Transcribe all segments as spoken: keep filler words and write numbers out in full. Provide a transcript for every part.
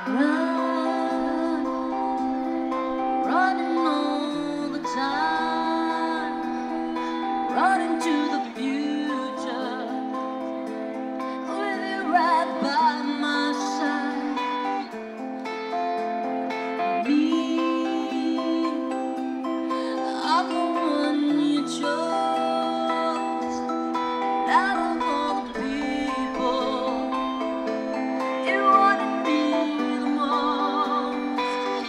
Run, running all the time, running to the future, with you right by my side. Me, I'm the one you chose, out of all the people, you wanted me the most.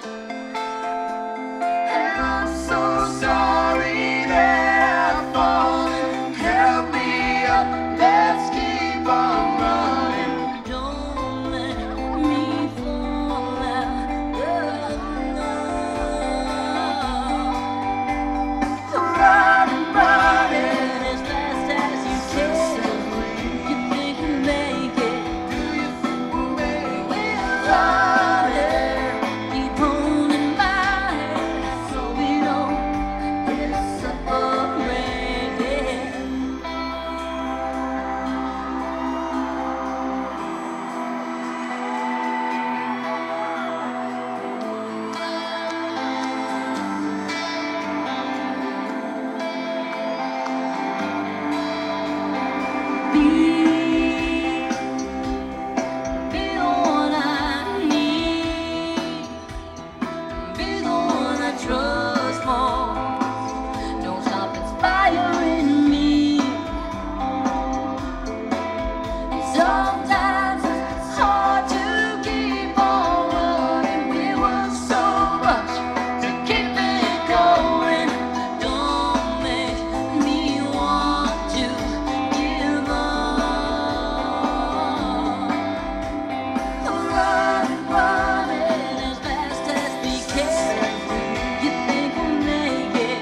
And I'm so sorry that I've fallen. Help me up, let's keep on running. Don't let me fall out of love. Running, running as fast as you can. You think you make it? We're running, keep holding my hand so we don't get separated. Be, be the one I need, be the one I trust more. Don't stop inspiring me. Sometimes it's hard to keep on running. We were so rushed to keep it going. Don't make me want to give up. Running, running as fast as we can. You think we'll make it?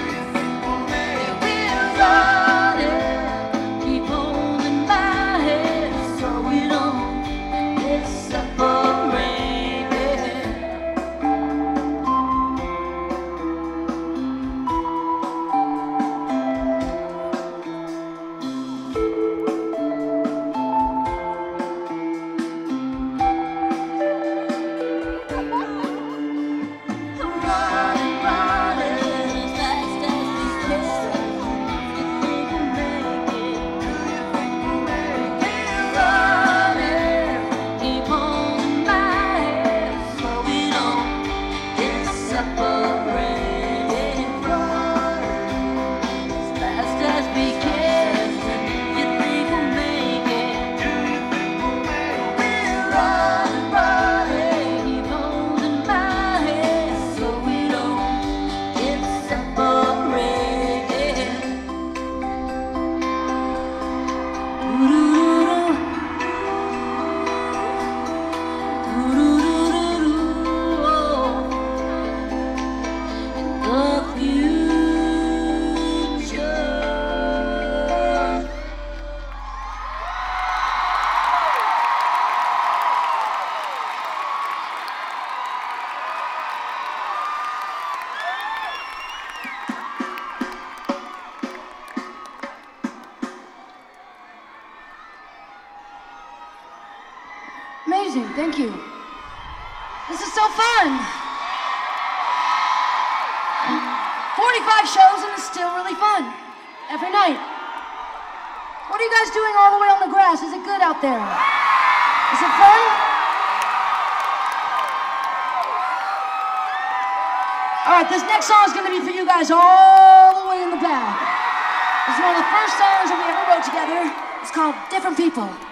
We're running, keep holding my hand so we don't get separated. Running, running as fast as we can. You think we'll make it? We're running, keep holding my hand so we don't get separated. Running as fast as we can. You think we'll make it? We're running, running, keep holding my hand so we don't get separated. Doo-doo-doo-doo. Doo-doo-doo-doo-doo. In the future. Amazing, thank you. This is so fun. forty-five shows and it's still really fun. Every night. What are you guys doing all the way on the grass? Is it good out there? Is it fun? All right, this next song is going to be for you guys all the way in the back. It's one of the first songs that we ever wrote together. It's called Different People.